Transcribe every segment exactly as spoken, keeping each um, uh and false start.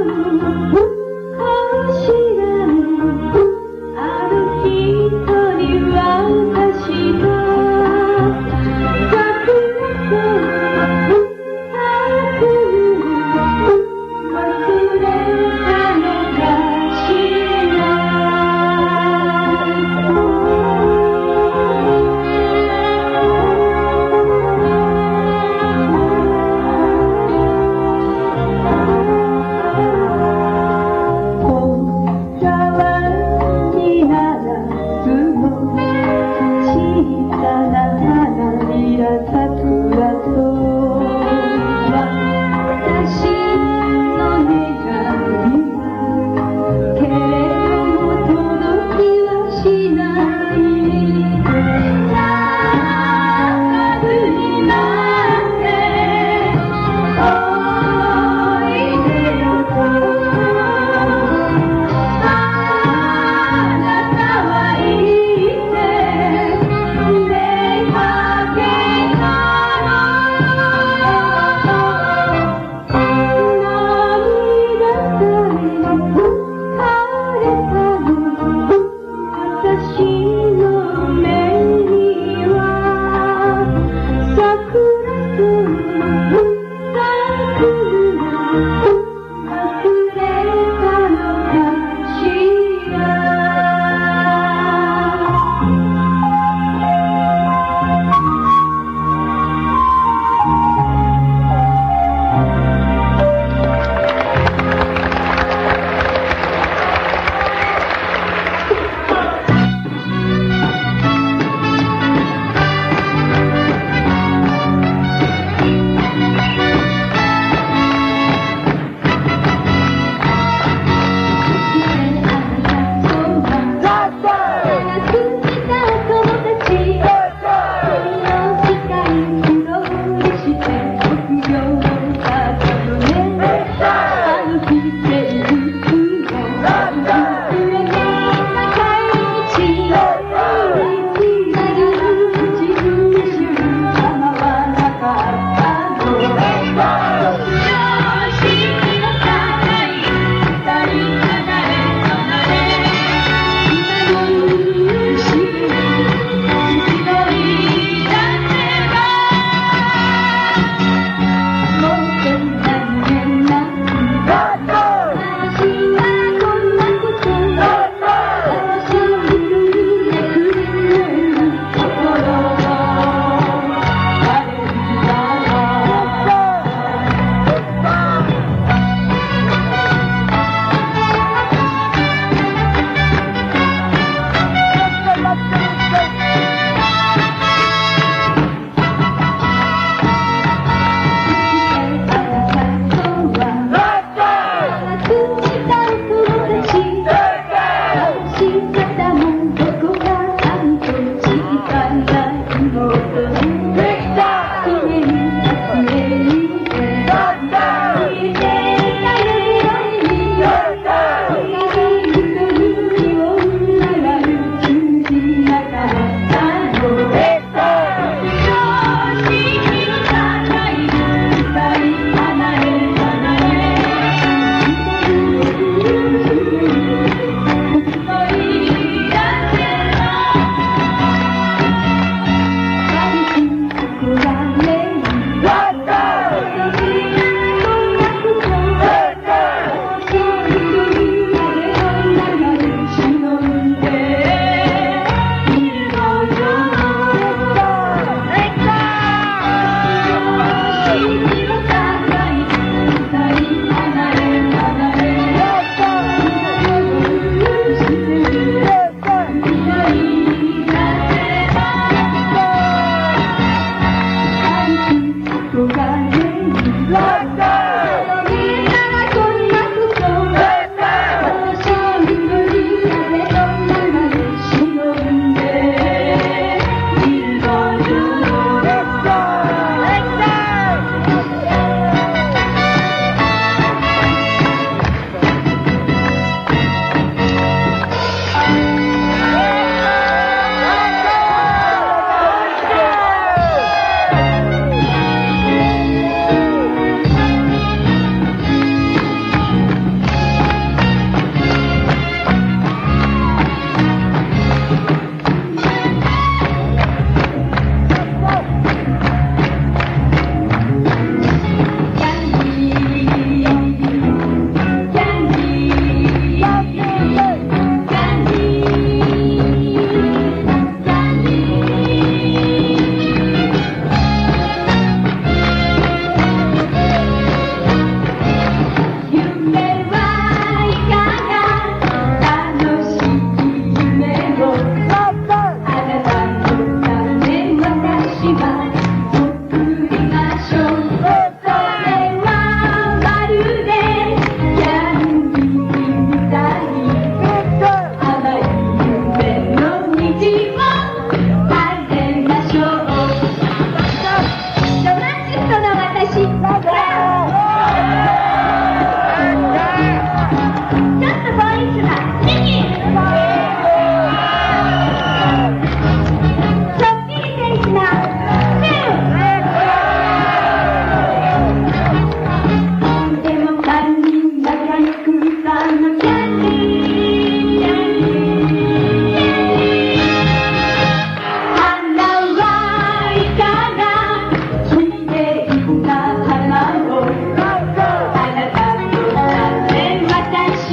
「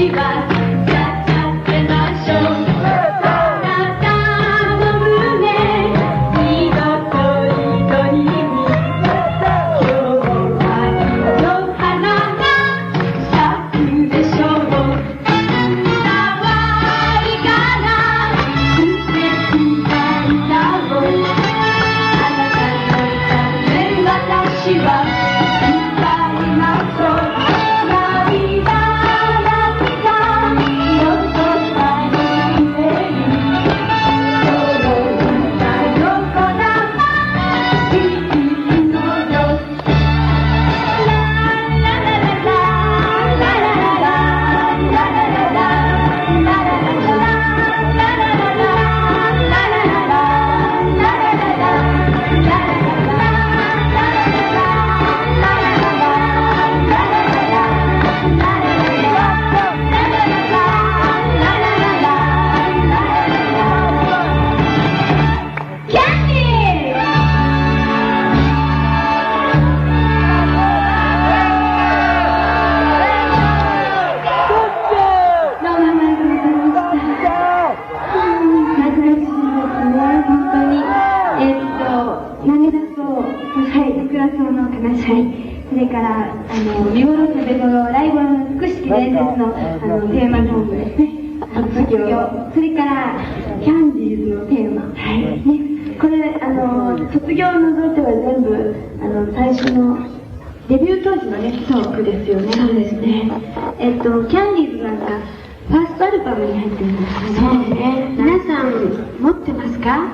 それからあの見頃食べ頃来頃の美しき伝説のあのテーマソングですね。卒業、それからキャンディーズのテーマ、はいね、これあの卒業を除いては全部あの最初のデビュー当時のね曲ですよね。そうですね。えっとキャンディーズなんかファーストアルバムに入ってるんですよね。そうね。皆さん持ってますか？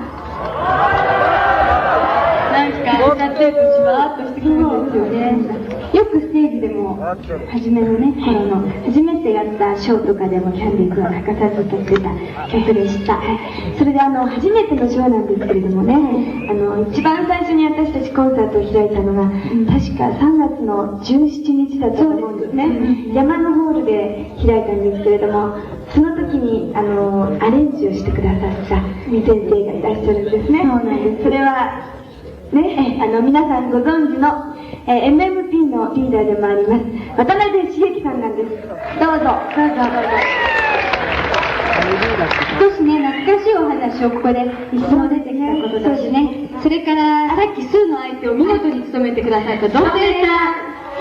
なんか歌ってるとしばーっとしてくるんですよね。よくステージでも初めのね頃の初めてやったショーとかでもキャンディーズは欠かさず歌ってた曲でした。それであの初めてのショーなんですけれどもね、あの一番最初に私たちコンサートを開いたのが、うん、確かさんがつのじゅうしちにちだったと思うんですね。うん、山のホールで開いたんですけれども、その時にあのアレンジをしてくださった先生がいらっしゃるんですね。そうなんです。それはね、あの皆さんご存知の、えー、エムエムピー のリーダーでもあります渡辺茂樹さんなんです。どうぞどうぞどうぞ。少しね懐かしいお話をここで一層出てきたことだしね、それからさっきスーの相手を見事に務めてくださった童貞さん、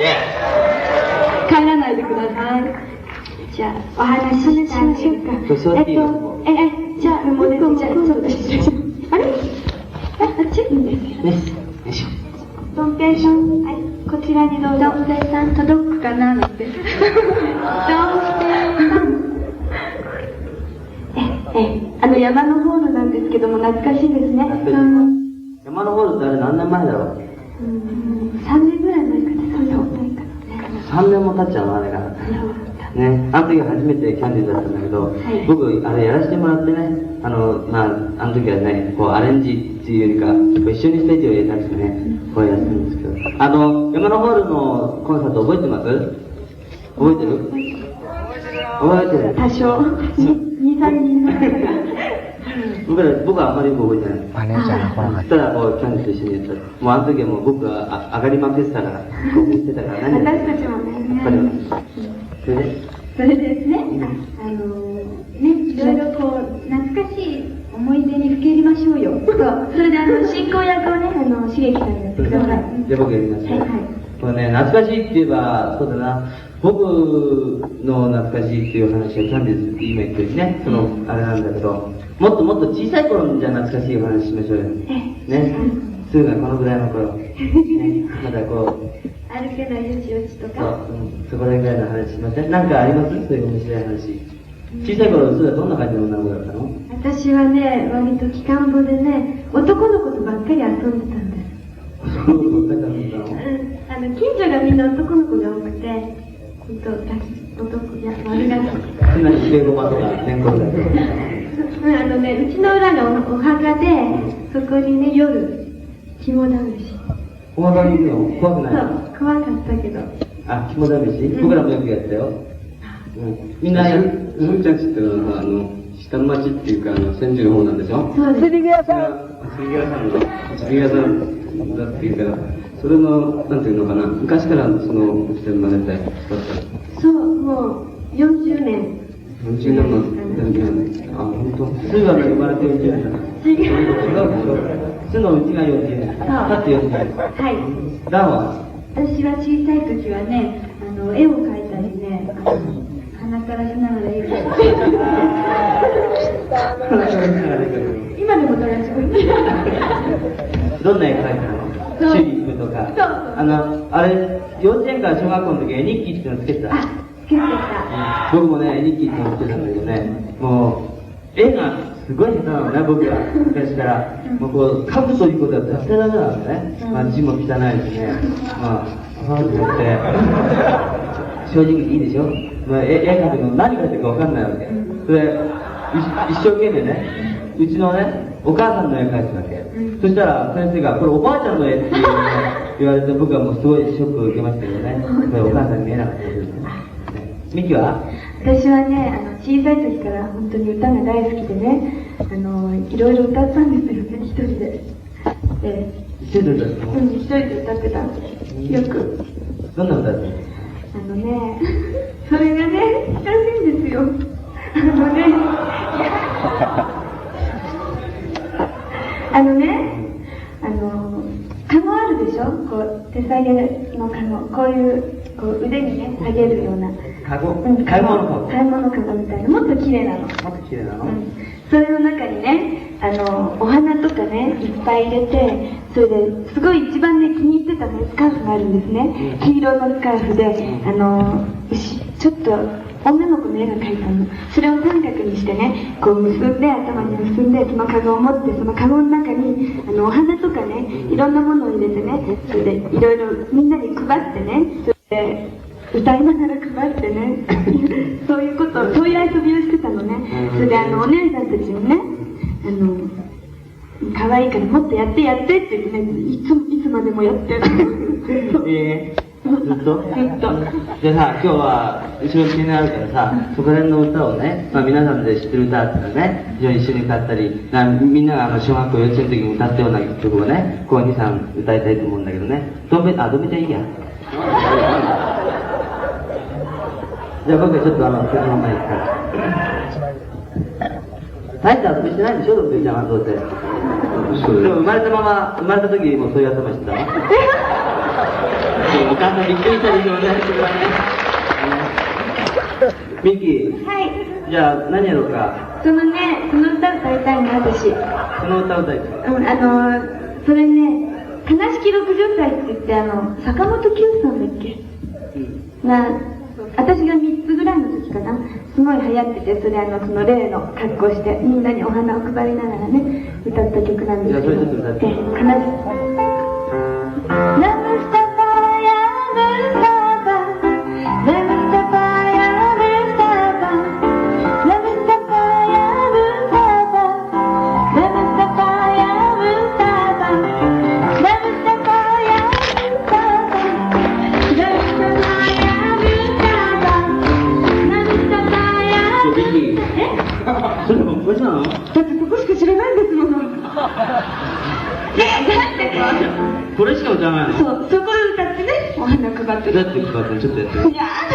帰らないでください。じゃあお話ししましょうか。えっとええじゃあもうねじゃあそうですあれあっちいいんですか。よいしょ。どんぺいさん、はい、こちらにどうぞ。どんぺいさん届くかななんて。どんぺいさん。え、え、あの山のホールなんですけども懐かしいですね。うん、 山のホールってあれ何年前だろう。 うん、さんねんぐらい前かな。そうそう。 さんねんも経っちゃうのあれが。ね、あの時初めてキャンディーズだったんだけど、はい、僕あれやらせてもらってね、あのまああの時はねこうアレンジっていうよりか一緒にステージを入れたりしてね、こうやってるんですけど、あの山のホールのコンサート覚えてます？覚えてる？覚えてる？ 多少に、さんにんの僕ら僕はあんまりよく覚えてない。 マネージャーが来なかった。 ただこうキャンディーズと一緒にやった。もうあの時はもう僕は上がりまくってたから興奮してたから何やって私たちもね。 やっぱりそれでそれですね、あのね、いろいろこう懐かしい思い出にふけりましょうよ。そう、それであの進行役をね、あの茂樹さんがやってください。 じゃあ僕やりますね。はいはい。これね、懐かしいって言えば、そうだな、僕の懐かしいっていう話はキャンディーズって今言ってるね、そのあれなんだけど、もっともっと小さい頃じゃ懐かしいお話しましょうよ。ね。すぐがこのぐらいの頃、ね、まだこう。 歩けないよちよちとか。 そう、うん、そこらぐらいの話しません？なんかあります？そういう面白い話。小さい頃、それはどんな感じの女の子だったの？ 私はね、割と機関簿でね、男の子とばっかり遊んでたんです。 男の子ばっかり遊んでたの？ うん、あの、近所がみんな男の子が多くて、ほんと、男、いや、丸がそんなに敬語まとか、年功だと。 うん、あのね、うちの裏のお墓で、そこにね、夜、肝試し。 お墓に行くの怖くない？ そう、怖かったけど。 あ、肝試し、うん、僕らもよくやったよ。うん、みんなやる。 すーちゃんちってのは、あの、下町っていうか、あの、千住の方なんでしょ？ そうです。 釣り具屋さん。 釣り具屋さんだ。釣り具屋さんだっていうから、それの、なんていうのかな、昔からその、して生まれた人だった。 そう、もう、 よんじゅうねん。 よんじゅうねんも全然、あ、本当。 スーは生まれてよんじゅうねんだ。 違う。 違うでしょ。スーのうちがよんじゅうねん。だってよんじゅうねん。 はい。 ランは私は小さい時はね、あの、絵を描いたりね、あの鼻からしながら絵を描いたり。今でもトランチコイどんな絵描いたの？チューリップとか。 そうそうあの、あれ、幼稚園から小学校の時絵日記っていうのつけてた。 あ、つけてた。 僕もね、絵日記っていうのつけてたんだけどね、もう、絵がすごい下手なのね、僕は。昔から。もうこう、描くということは絶対ダメなのね。まあ字も汚いしね。まあ、ファーってやって、正直いいでしょ？まあ、絵絵描くの何描いてるかわかんないわけ。それ、一生懸命ね、うちのね、お母さんの絵描いてたわけ。そしたら先生が、これおばあちゃんの絵っていうね、言われて僕はもうすごいショックを受けましたけどね。それお母さんに見えなかったですね。ミキは？ 私はね、あの、小さい時から本当に歌が大好きでね、あの、いろいろ歌ったんですよね、一人で。で、 一人で歌ってたの？ うん、一人で歌ってたんですよ。よく。 どんな歌だったの？ あのね、それがね、難しいんですよ。あのね、あのね、あの、カゴあるでしょ？こう、手提げのカゴ、こういう、こう腕にね、下げるような。 カゴ？ うん、 買い物カゴ？ 買い物カゴみたいな。もっと綺麗なの。 もっと綺麗なの？ うん。それの中にね、あの、お花とかね、いっぱい入れて、それで、すごい一番ね、気に入ってたね、スカーフがあるんですね。黄色のスカーフで、あの、しちょっと、女の子の絵が描いたの。それを三角にしてね、こう結んで、頭に結んで、そのカゴを持って、そのカゴの中に、あの、お花とかね、いろんなものを入れてね、それで、いろいろみんなに配ってね、それで、歌いながら配ってね、そういうこと、そういう遊びをしてたのね。それで、あの、お姉さんたちにね、あの、可愛いからもっとやってやってって言ってね、いつも、いつまでもやってる。 えー、ずっと？ ずっと。 じゃあさ、今日は後ろに気になるからさ、そこら辺の歌をね、まあ皆さんで知ってる歌っていうのはね、非常に一緒に歌ったり、なみんながあの小学校幼稚園の時に歌ったような曲をね、こうに、さん歌いたいと思うんだけどね。どんべ、あ、どんべちゃんいいや。じゃあ僕はちょっとあの、曲の前に行くから。大した遊びしてないでしょ、どんべちゃんはどうせ。でも生まれたまま、生まれた時もそういう頭してたの？お母さんびっくりしたでしょうね、それはね。ミキ、 はい。 じゃあ何やろうか。 そのね、その歌歌いたいの、私。 その歌歌いたい。 うん、あの、それね、悲しきろくじゅっさいって言って、あの、坂本九さんだっけ？ うん。 が、私がみっつぐらいの時かな、すごい流行ってて、それあの、その例の格好して、みんなにお花を配りながらね、歌った曲なんですけど。 じゃあそれちょっと歌って。 ええ、悲しラムスタファやムスタファラムスタファやムスタファラムスタファやムスタファラムスタファやムスタファラムスタファやムスタファラムスタファやムスタファラムスタファやちょ、ミキ。 え？ それもこれなの？ だってそこしか知らないんですもの。だってこれしか歌わないの？ そう、そこで歌ってね、お花配ってどうやって配ってる？ちょっとやって。 や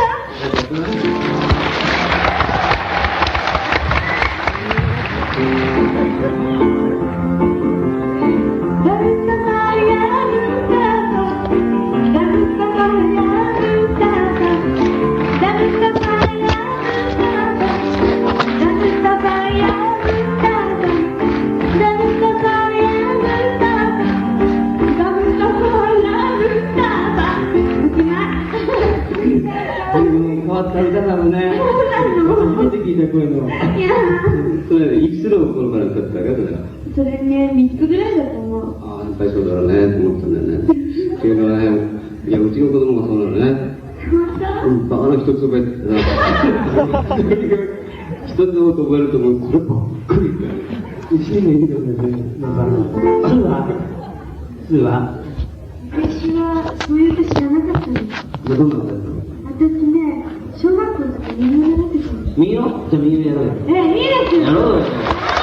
変わった歌なのね。初めて聞いた声の。 いやそれ、いくつの頃から歌ってたか、それは。 それね、みっつぐらいだと思う。 ああ、やっぱりそうだろうね、と思ったんだよね。それからね、いや、うちの子供がそうなのね。うん、バカな一つ覚えてた。一つのこと覚えるともう、こればっかりだよ。 後ろにいるよね。スーは？スーは？ 私は、そういう歌知らなかったんです。 どんな歌だったの？ 私ね、小学校の時に右の習ってたんです。 右の？じゃあ右のやろうよ。 え、いいですよ。 やろうよ。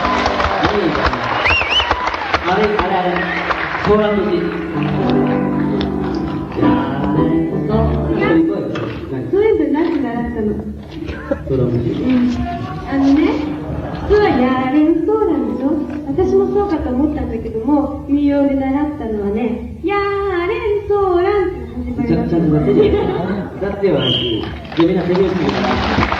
あれ、あれ、あれ。コーランドシ。じゃあね、そう。それ行こうよ。 そういうの何習ったの。 ドラムシ。 あのね、普通はやれんそうなんでしょ。私もそうかと思ったんだけども、民謡で習ったのはね、やれんそうらんって始まりちゃんとます。 待って。歌ってはないし、じゃあみんな手拍子してください。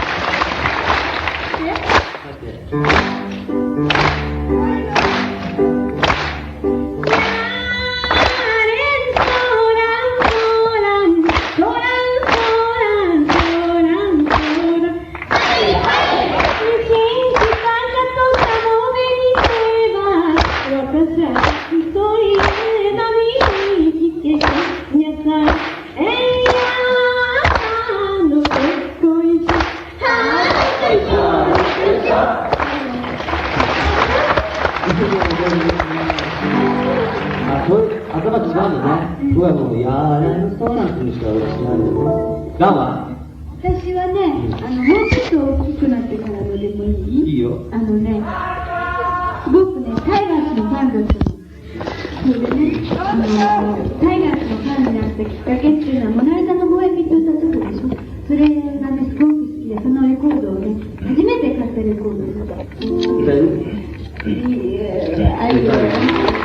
あ、そういう頭違うんだね。僕はもう、やーれんそうなんてしか俺知らないんだけど。ガンは私はね、あの、もうちょっと大きくなってからのでもいい？ いいよ。 あのね、すごくね、タイガースのファンだったの。それでね、あの、タイガースのファンになったきっかけっていうのは、モナリザの貿易って歌ったでしょ。それがね、すごく好きで、そのレコードをね、初めて買ったレコードです。 歌える？ いえ、あいよ。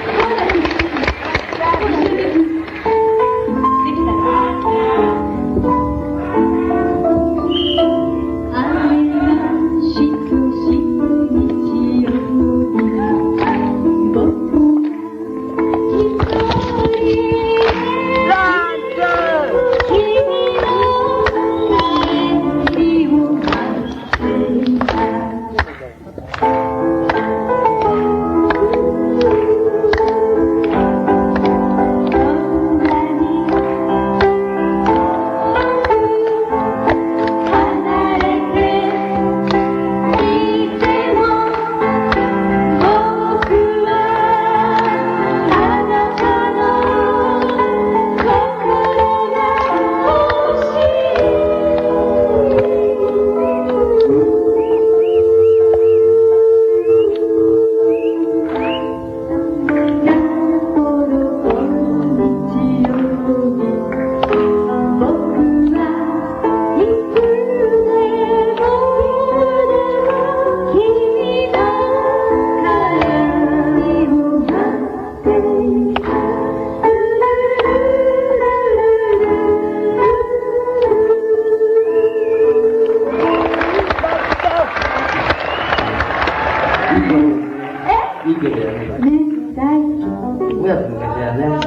いい曲だよね。ね、大好き。 僕だって昔はね。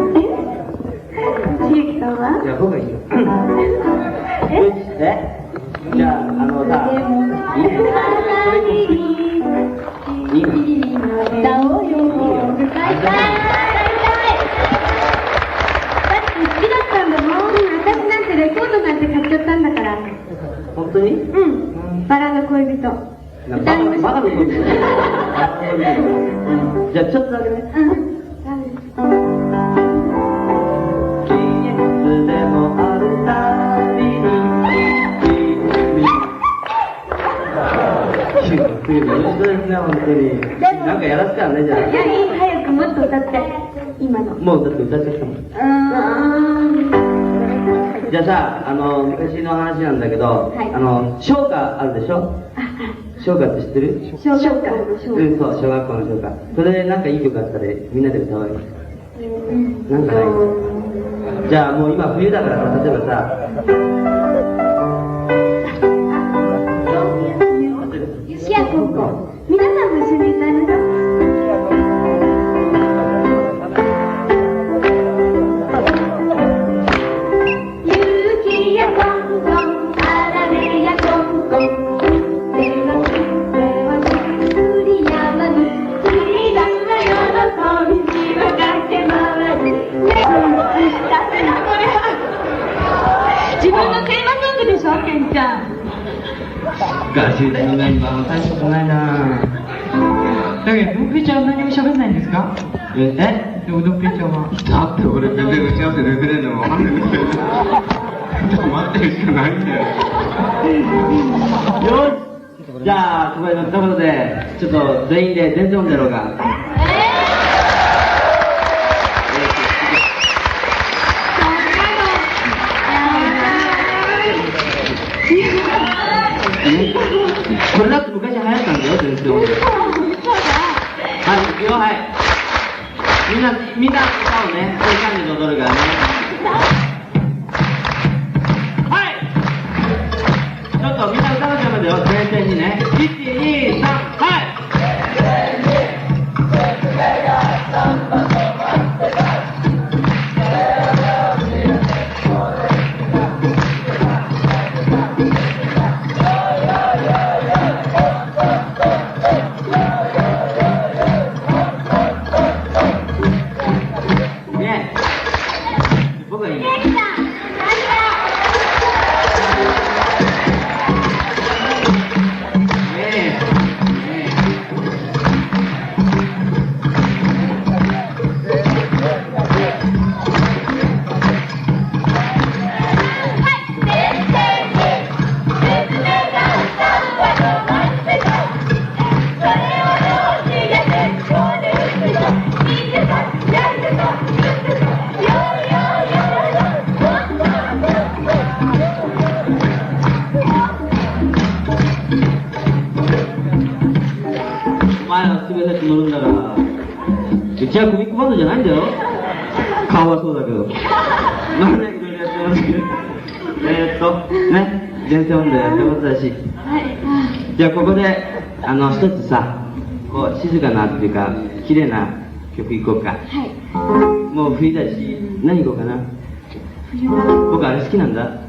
千秋さんはいや、僕はいいよ。よし、えじゃあ、あのさ、いいね。それいいの？いいの？ 歌おうよ。歌いたい。歌いたい。だって好きだったんだもん。私なんてレコードなんて買っちゃったんだから。 本当に？ うん。バラの恋人。 バカの恋人。じゃあ、ちょっとだけね。 うん。 いつでもあるたびに次もよろしくですね、本当に。なんかやらせたらね、じゃあ。 いや、いい、早くもっと歌って。今の。 もうだって歌っちゃったもん。 うーん。 じゃあさ、あの、昔の話なんだけど、 はいあの、唱歌あるでしょ？唱歌って知ってる？ 小学校の小うん、そう、小学校の唱歌。それでなんかいい曲あったらみんなで歌おうよ。 うんなんかない？じゃあもう今冬だからさ、例えばさ、 シア高校。皆さんも一緒に歌いましょう。雪やこんこん、あられやこんこん、ではではつりやまぬ、つりだしたよの小道は駆け回る。ね、ダメだこれは。自分のテーマソングでしょ、ケンちゃん。 ガシのメンバーも大したことないなぁ。 だけど、ドンピーちゃんは何も喋んないんですか？ え、えでもドンピーちゃんは。 だって俺全然打ち合わせできないのもわかんないんだけど。待ってるしかないんだよ。 よしじゃあ、ここで乗ったことで、ちょっと全員で全然読んでやろうか。 そんなの。 これだって昔流行ったんだよ、全然。はい、いくよ、はい。みんな、みんな歌をね、こういう感じで踊るからね。はい。ちょっとみんな歌わせてますよ、前線にね。いち、に、さん、はい。うちはコミックバンドじゃないんだよ。顔はそうだけど。まあね、いろいろやってますけど。えーっと、ね、前線音でやってことだし。じゃあここで、あの、一つさ、こう、静かなっていうか、綺麗な曲いこうか。はい。もう冬だし、何いこうかな。僕あれ好きなんだ。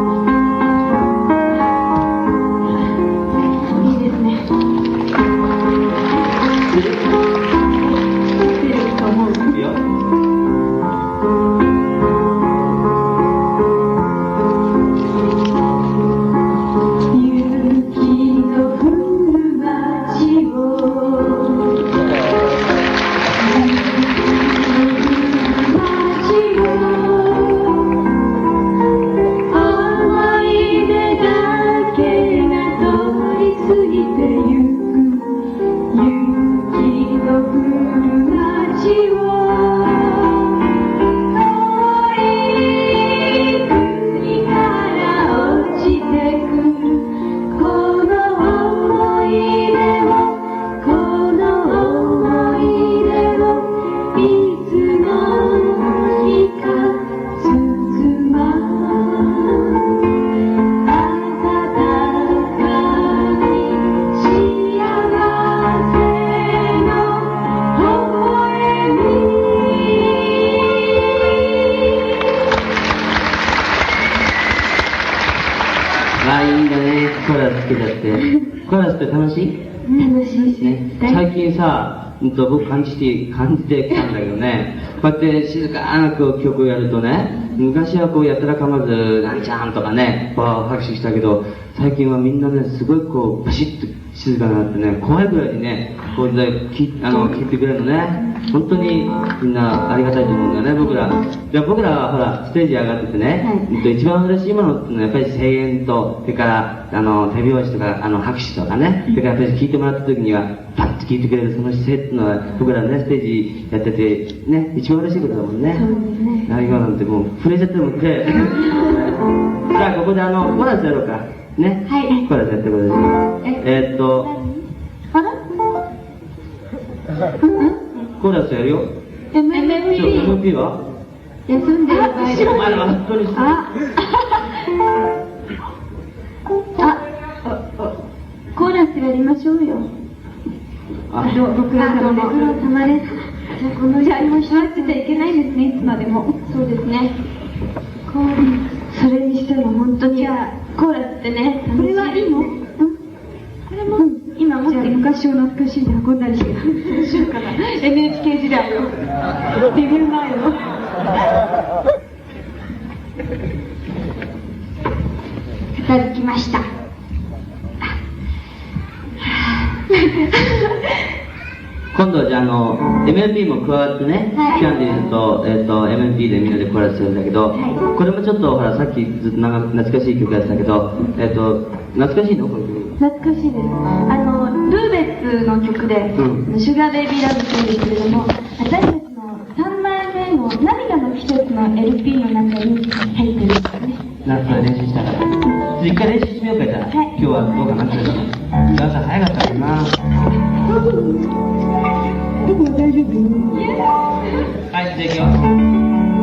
いいですね。 いいよ。コーラスって楽しい？ 楽しいですね。最近さ、うんと僕感じて、感じてきたんだけどね、こうやって静かな曲をやるとね、昔はこうやたらかまず、なんちゃんとかね、こう拍手したけど、最近はみんなね、すごいこう、バシッと静かになってね、怖いぐらいにね、こうで聞あの聞いてくれるのね。本当にみんなありがたいと思うんだよね、僕ら。じゃあ僕らはほら、ステージ上がっててね、はい、一番嬉しいものってのはやっぱり声援と、それからあの手拍子とかあの拍手とかね、それからやっぱり聞いてもらった時には、パッと聞いてくれるその姿勢っていうのは、僕らね、ステージやってて、ね、一番嬉しいことだもんね。 そうですね。 今なんてもう触れちゃってもんで。じゃあここであの、コーラスやろうか。ね。 はい。 コーラスやってください。えー、っと、 あらコーラスやるよ。 エムエムピー。 エムピー は休んでる場合で。 お前らは本当に。 ああ、コーラスやりましょうよ。 あ、 ご苦労様です。じゃあこのじゃあ今しゃってちゃいけないですね、いつまでも。そうですね。こう、それにしても本当に。じゃあコーラスってね、これはいいの？うん。これも今持って昔を懐かしいで運んだりして。そうしようかな。エヌエイチケー 時代のデビュー前の。片付きました。 今度はじゃあ、あの エムエムピー も加わってね、 はい、 キャンディーズと、えー、と エムエムピー でみんなでコーラスするんだけど、はい、これもちょっとほらさっきずっと長懐かしい曲やってたけど、えー、と懐かしいのこの曲。 懐かしいです。あのルーベッツの曲で、うん、シュガーベイビーラブっていうんですけれども、私たちのさんまいめの涙の季節の エルピー の中に入ってるんですね。 夏は練習したから。一回練習してみようかじゃあ。はい。今日日はどうかなって朝早かったかな。 僕は大丈夫よ。 はい、じゃあ行くよ。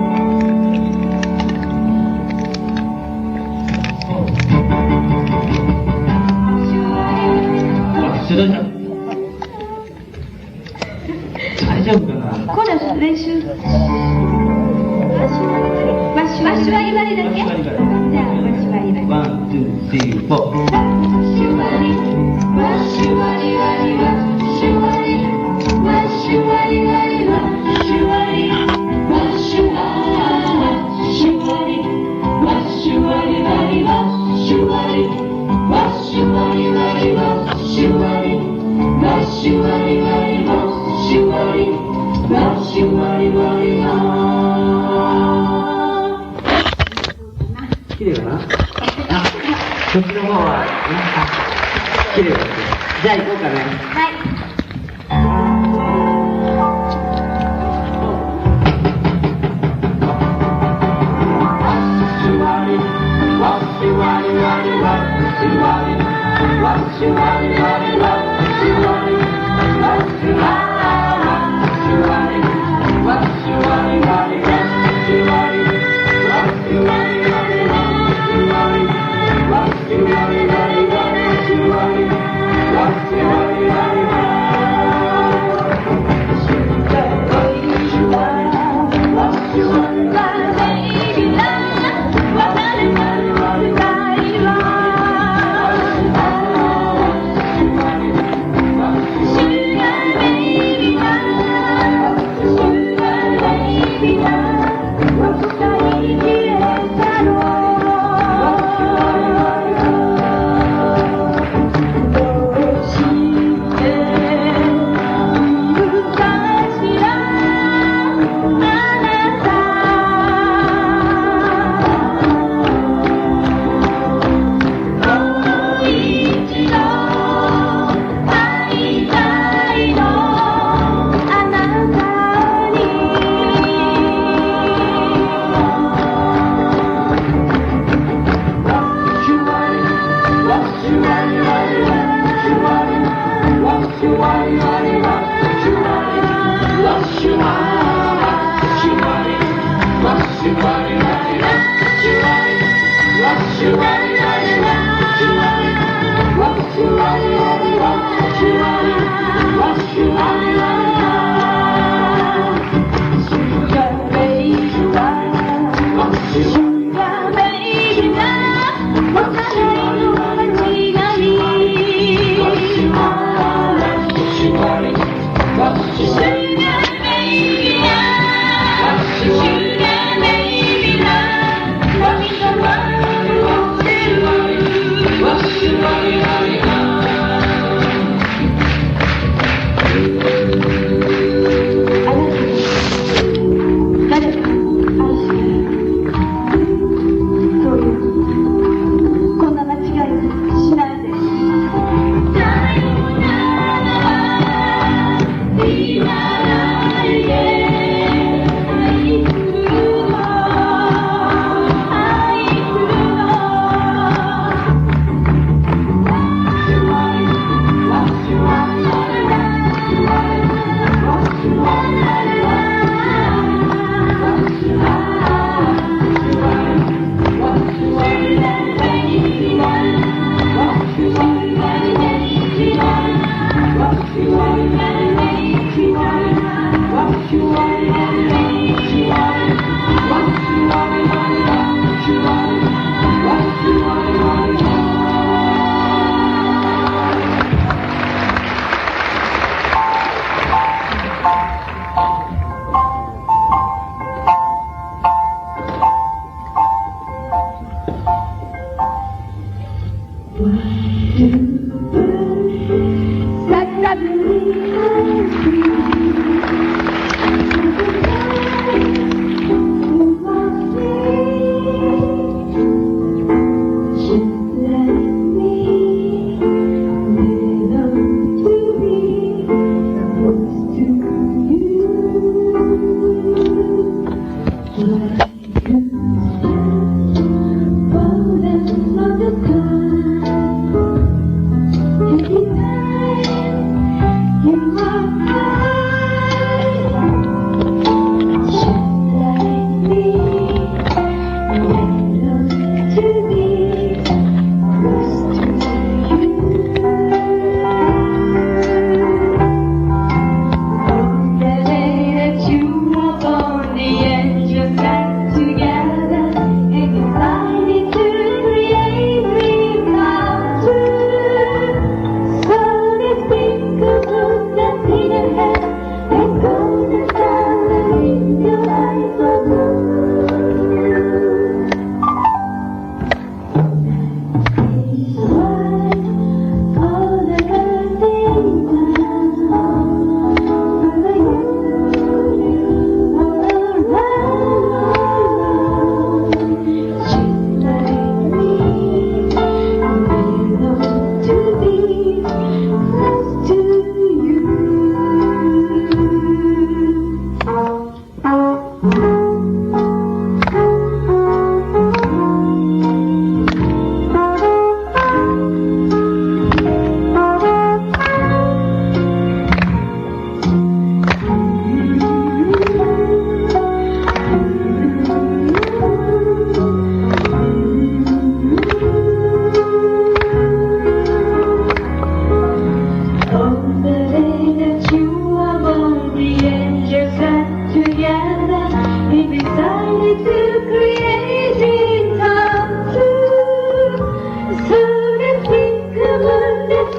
ちょっと大丈夫かな。 コーラス練習。ワッシュワッシュ割り割りだけ。じゃあワッシュ割り割り。 ワン、ツー、スリー、フォー。 ワッシュ割りワッシュ割り割りワッシュ割りワッシュ割り割りワッシュ割りワッシュ割りワッシュ割りワッシュ割り割りワッシュ割りワッシュ割り割りワッシュ割りワッシュ割り割りワッシュ割りワッシュ割り割り綺麗かな。あ、こっちの方は綺麗だって。じゃあ行こうかね。 はい。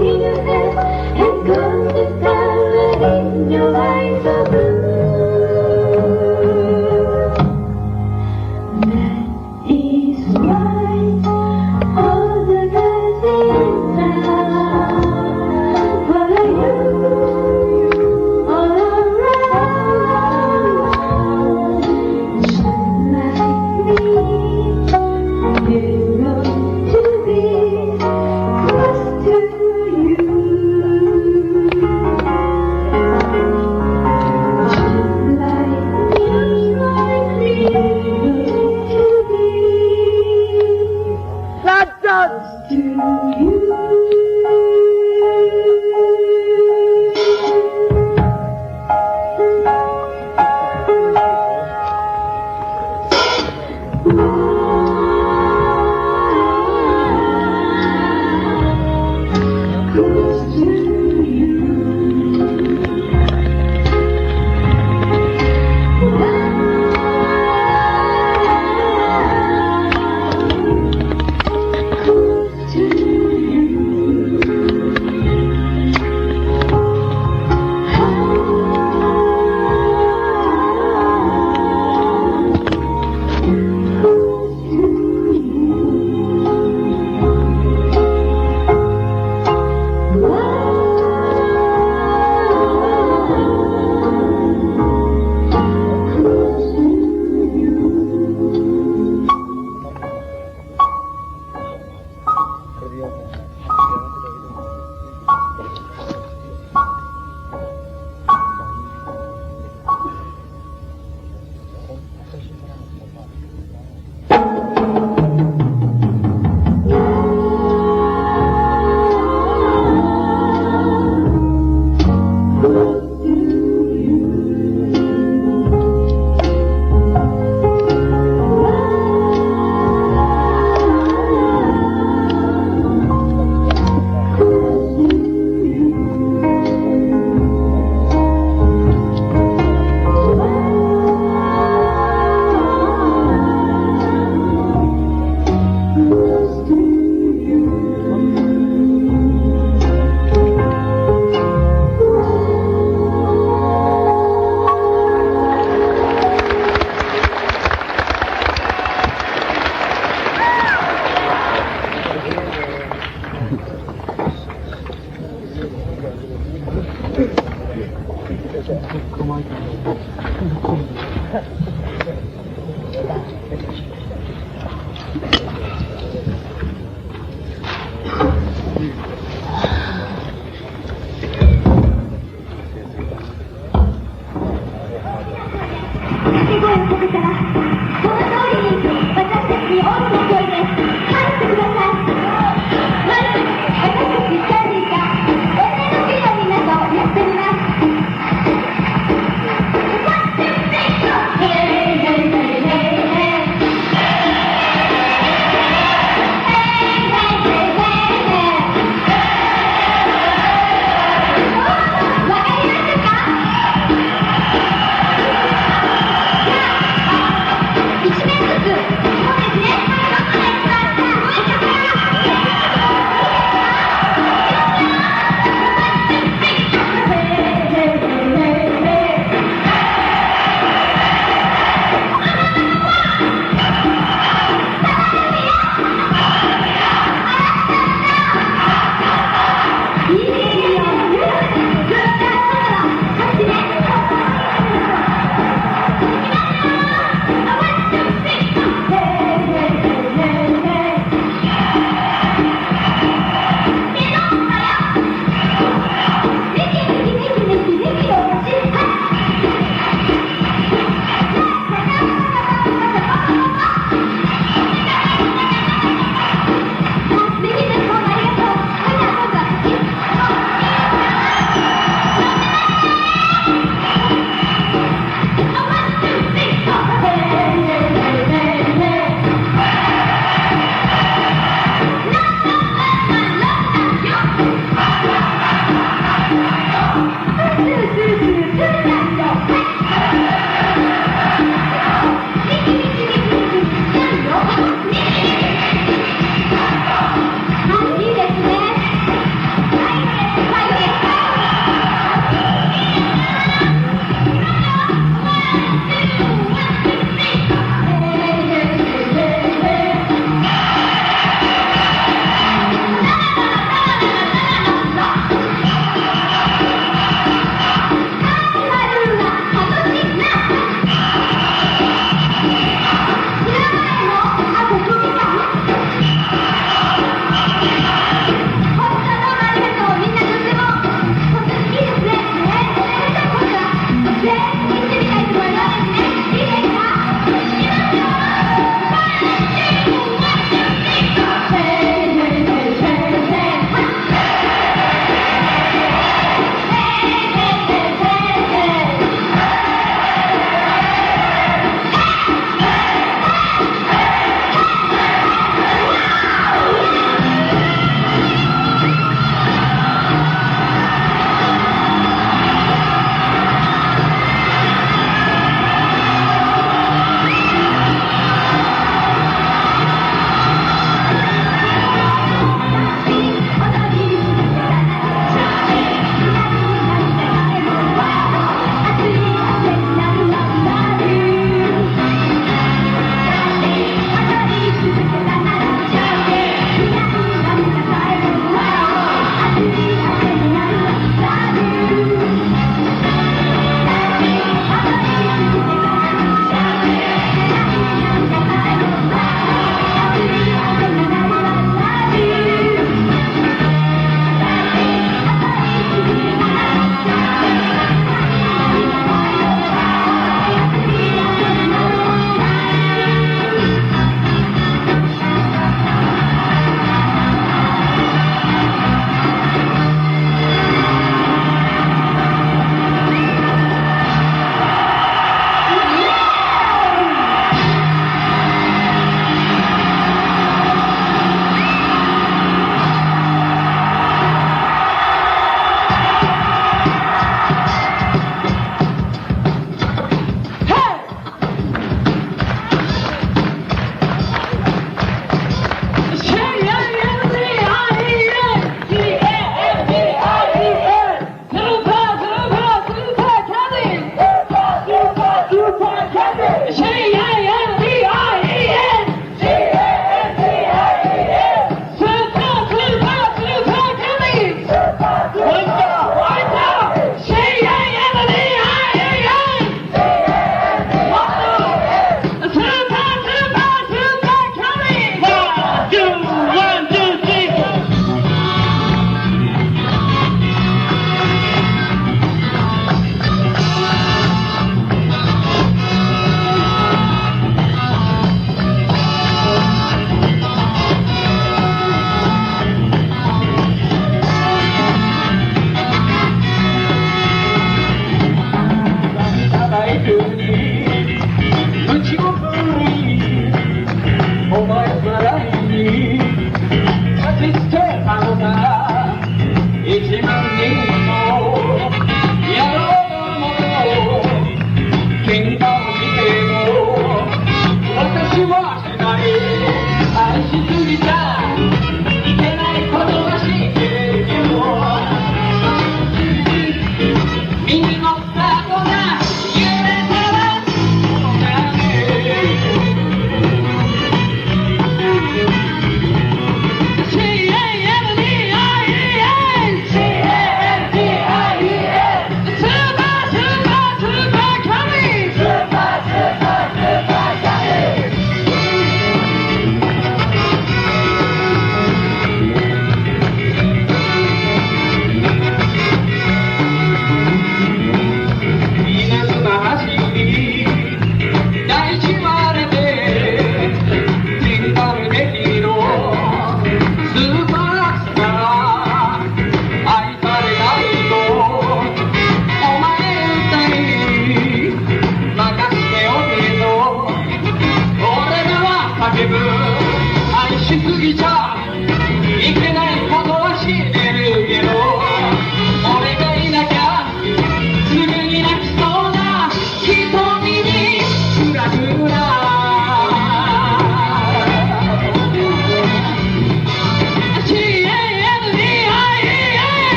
in your head and constant silence in your eyes of blue. That is why all the guys inside follow you all around. Just like me, you want to be close to you.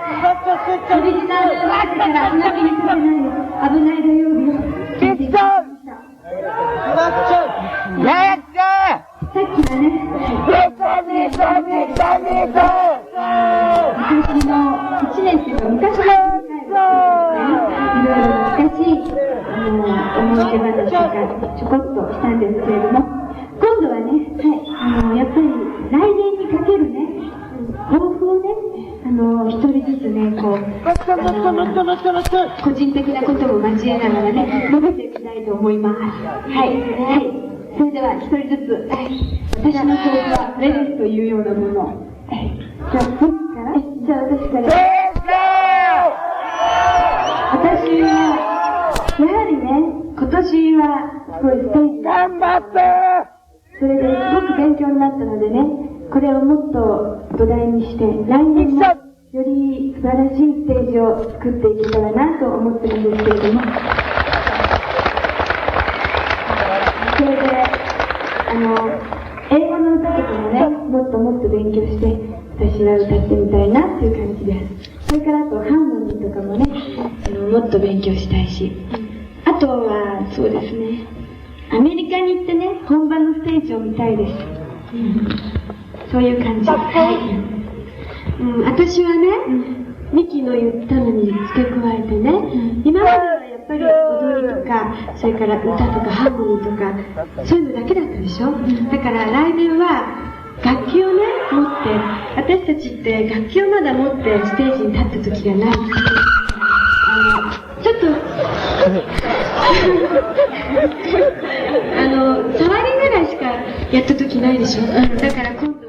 オリジナルだから花火にさせないよ。危ない土曜日を聞いていただきました。さっきはね、私のいちねんっていうか昔のいろいろ難しいあの思い出話とかちょこっとしたんですけれども、今度はね、はい、あのやっぱり来年にかけるね、抱負をね、あの一人ずつね、こう、あの個人的なことも交えながらね、述べてみたいと思います。はい、はい。それでは一人ずつ、はい、私の抱負はこれですというようなものを、はい、じゃあ、どっちからじゃあ私から。私は、やはりね、今年はすごいステージ頑張ってそれですごく勉強になったのでね、これをもっと土台にして、来年もより素晴らしいステージを作っていけたらなと思ってるんですけれども、それで、あの、英語の歌とかもね、もっともっと勉強して、私は歌ってみたいなっていう感じです。それからあと、ハーモニーとかもね、あの、もっと勉強したいし。あとは、そうですね、アメリカに行ってね、本場のステージを見たいです。うん、そういう感じ。はい。うん、私はね、ミキの言ったのに付け加えてね、今まではやっぱり踊りとか、それから歌とかハーモニーとか、そういうのだけだったでしょ。だから来年は楽器をね、持って、私たちって楽器をまだ持ってステージに立った時がないし、あの、ちょっと、あの、触りぐらいしかやった時ないでしょ。だから今